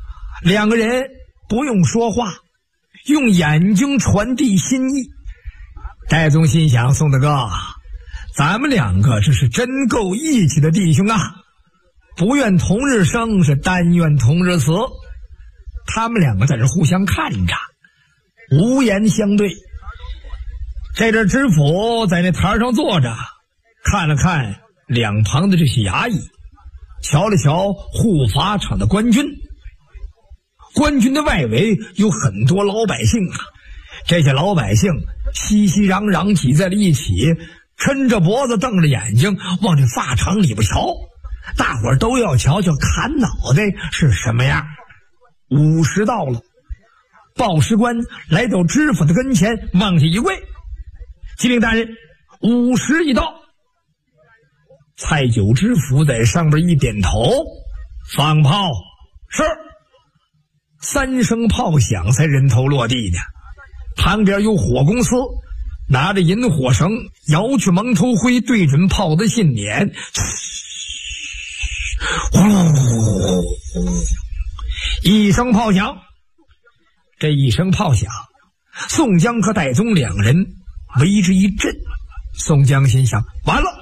，2个人不用说话，用眼睛传递心意。戴宗心想，宋大哥，咱们2个这是真够义气的弟兄不愿同日生，是但愿同日死。他们2个在这互相看着，无言相对。这阵知府在那台上坐着，看了看2旁的这些衙役，瞧了瞧护法场的官军。官军的外围有很多老百姓这些老百姓熙熙攘攘挤在了一起，抻着脖子瞪着眼睛往这法场里边瞧。大伙儿都要瞧瞧砍脑袋是什么样。午时到了，报时官来到知府的跟前，往下一跪，启禀大人，午时已到。蔡九知府在上边一点头，放炮。是。3声炮响才人头落地呢。旁边有火公司拿着引火绳摇去蒙头灰，对准炮的信捻，呼噜一声炮响。这一声炮响，宋江和戴宗2人为之一震。宋江心想，完了，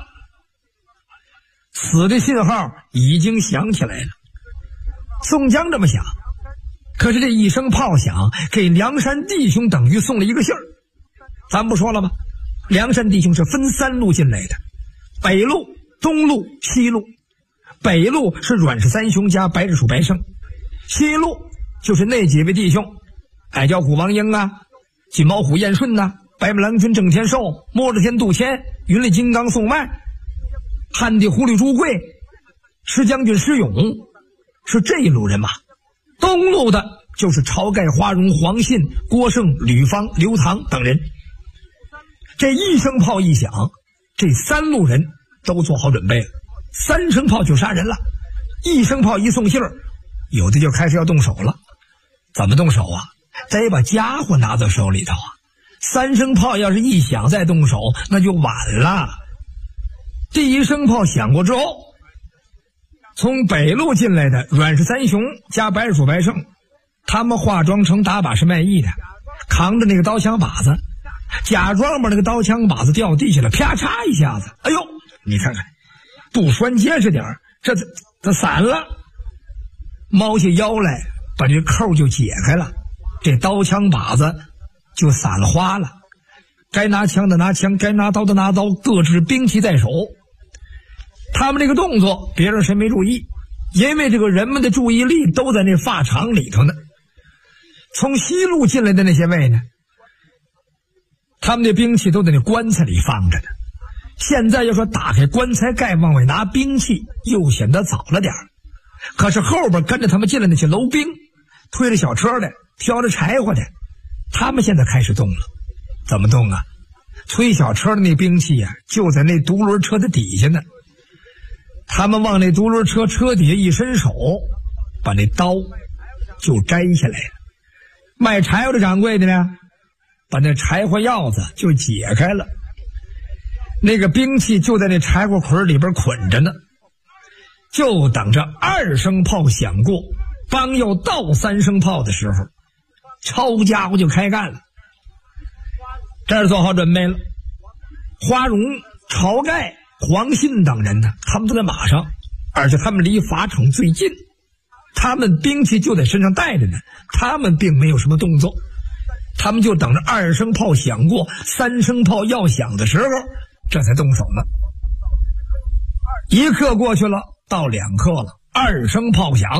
死的信号已经响起来了。宋江这么想，可是这一声炮响给梁山弟兄等于送了一个信儿。咱不说了吗？梁山弟兄是分3路进来的，北路、东路、西路。北路是阮氏三兄加白日鼠白胜，西路就是那几位弟兄，矮脚虎王英啊，金毛虎燕顺啊，白马郎君郑天寿，摸着天杜迁，云里金刚宋迈，汉地狐狸朱贵，石将军石勇，是这一路人马。东路的就是晁盖、花荣、黄信、郭盛、吕方、刘唐等人。这一声炮一响，这3路人都做好准备了，3声炮就杀人了。1声炮一送信儿，有的就开始要动手了。怎么动手啊？得把家伙拿到手里头啊！3声炮要是一响再动手，那就晚了。第1声炮响过之后，从北路进来的阮氏三雄加白日鼠白胜，他们化妆成打把式卖艺的，扛着那个刀枪把子，假装把那个刀枪把子掉地下了，啪嚓一下子，哎呦，你看看，不拴结实点儿，这散了，猫下腰来，把这扣就解开了，这刀枪把子就散了花了。该拿枪的拿枪，该拿刀的拿刀，各执兵器在手。他们这个动作别人谁没注意，因为这个人们的注意力都在那发场里头呢。从西路进来的那些位呢，他们的兵器都在那棺材里放着呢。现在要说打开棺材盖往外拿兵器，又显得早了点儿。可是后边跟着他们进来那些楼兵，推着小车的，挑着柴火的，他们现在开始动了。怎么动啊？推小车的那兵器啊，就在那独轮车的底下呢。他们往那独轮车车底下一伸手，把那刀就摘下来了。卖柴火的掌柜的呢，把那柴火鹞子就解开了，那个兵器就在那柴火捆里边捆着呢，就等着2声炮响过，帮要到3声炮的时候，抄家伙就开干了。这儿做好准备了，花荣、晁盖、黄信等人呢，他们都在马上，而且他们离法场最近，他们兵器就在身上带着呢，他们并没有什么动作，他们就等着2声炮响过，3声炮要响的时候，这才动手呢。1刻过去了，到2刻了，2声炮响，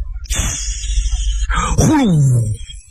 呼噜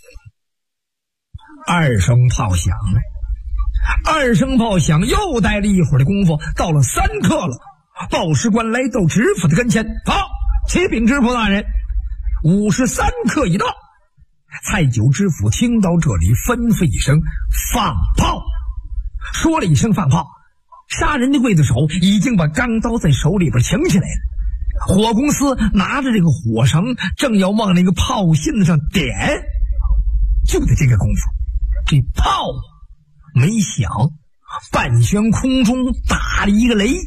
，2声炮响了。2声炮响，又待了一会儿的功夫，到了3刻了。报事官来到知府的跟前，好，启禀知府大人，53刻已到。蔡九知府听到这里，吩咐一声放炮。说了一声放炮，杀人的刽子手已经把钢刀在手里边擎起来了。火公司拿着这个火绳，正要往那个炮信子上点。就在这个功夫，这炮没响，半悬空中打了一个雷。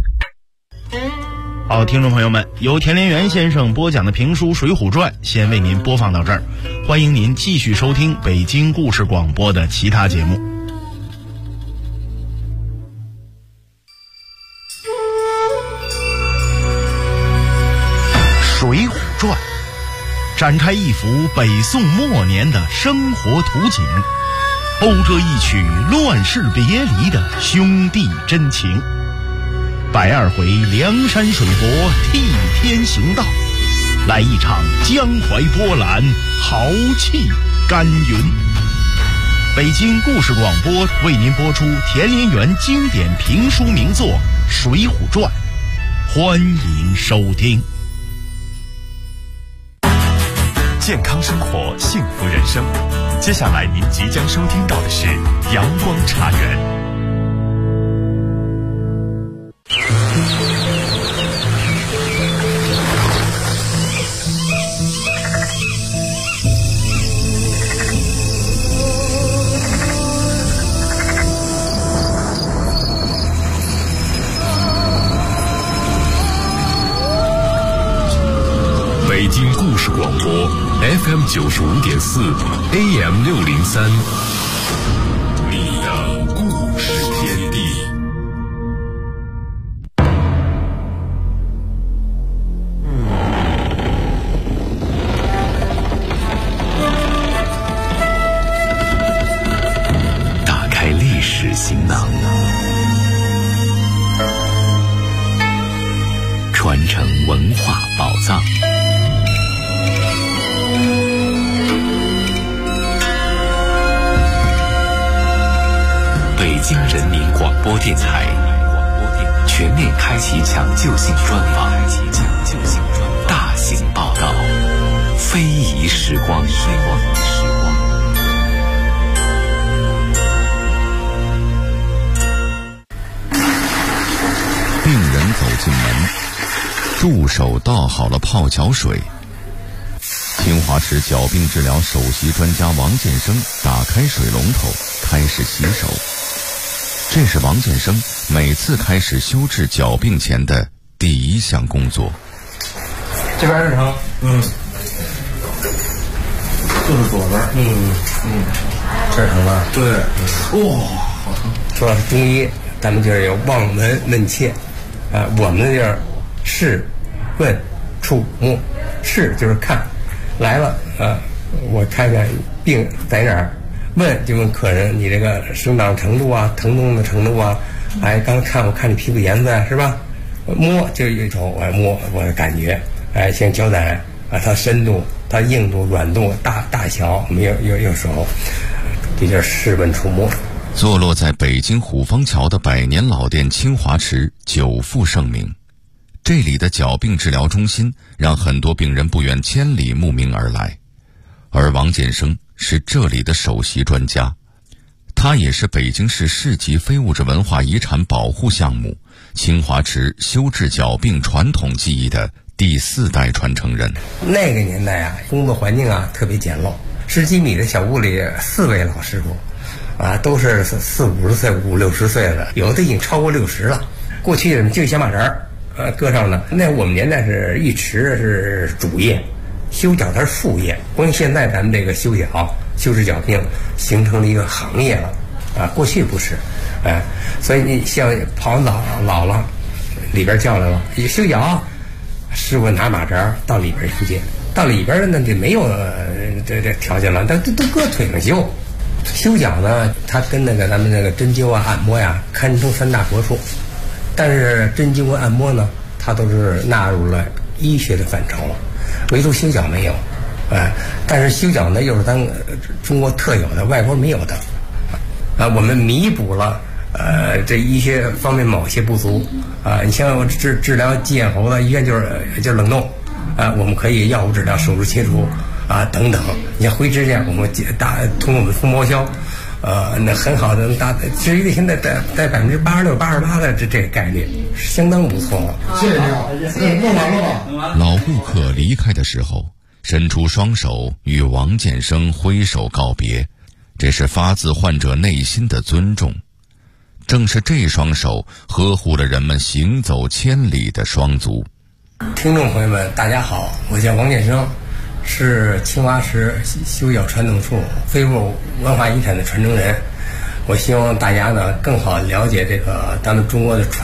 好，听众朋友们，由田连元先生播讲的评书《水浒传》先为您播放到这儿，欢迎您继续收听北京故事广播的其他节目。《水浒传》展开一幅北宋末年的生活图景，讴歌一曲乱世别离的兄弟真情。102回梁山水泊替天行道，来一场江淮波澜，豪气干云。北京故事广播为您播出田连元经典评书名作《水浒传》，欢迎收听。 健康生活，幸福人生。接下来您即将收听到的是阳光茶园。北京故事广播 FM 95.4 AM 603，你的故广播电台全面开启抢救性专访，大型报道，非遗时光。 病人走进门，助手倒好了泡脚水。清华池脚病治疗首席专家王建生打开水龙头，开始洗手。这是王建生每次开始修治脚病前的第一项工作。 这边是成，就是左边，这成了，对，哇，好疼。 说到是中医，咱们就是有望闻问切，我们的地儿视、问、触、摸。视就是看，来了我看看病在哪儿。问就问客人你这个生长程度啊，疼痛的程度啊，刚看我看你皮肤颜色是吧？摸就一瞅，我摸我的感觉，像脚胆它深度、它硬度、软度、大小，我们有时候这叫视问触摸。 坐落在北京虎坊桥的百年老店清华池久负盛名，这里的脚病治疗中心让很多病人不远千里慕名而来，而王建生是这里的首席专家，他也是北京市市级非物质文化遗产保护项目清华池修治脚病传统技艺的第4代传承人。 那个年代工作环境特别简陋，10几米的小屋里4位老师傅都是40、50岁、50、60岁的，有的已经超过60了。过去就小马扎搁上呢。那我们年代是一池是主业，修脚它是副业。关于现在咱们这个修治脚病形成了一个行业了过去不是所以你像跑老了，里边叫来了修脚，师傅拿马扎到里边去见，到里边呢就没有这条件了，都搁腿上修。修脚呢，它跟咱们那个针灸按摩堪称3大国术，但是针灸按摩呢，它都是纳入了医学的范畴了，唯独修脚没有，但是修脚呢又是咱中国特有的，外国没有的，我们弥补了这医学方面某些不足你像我治疗鸡眼喉的医院就是冷冻我们可以药物治疗、手术切除等等。你像灰指甲，我们通过我们蜂包销那很好的至于现在在86%、88%的这个概率是相当不错了。 谢谢您，弄完了吧？ 老顾客离开的时候，伸出双手与王建生挥手告别，这是发自患者内心的尊重。正是这双手呵护了人们行走千里的双足。 听众朋友们，大家好，我叫王建生，是清华池修脚传统术非物文化遗产的传承人。我希望大家呢更好了解这个咱们中国的传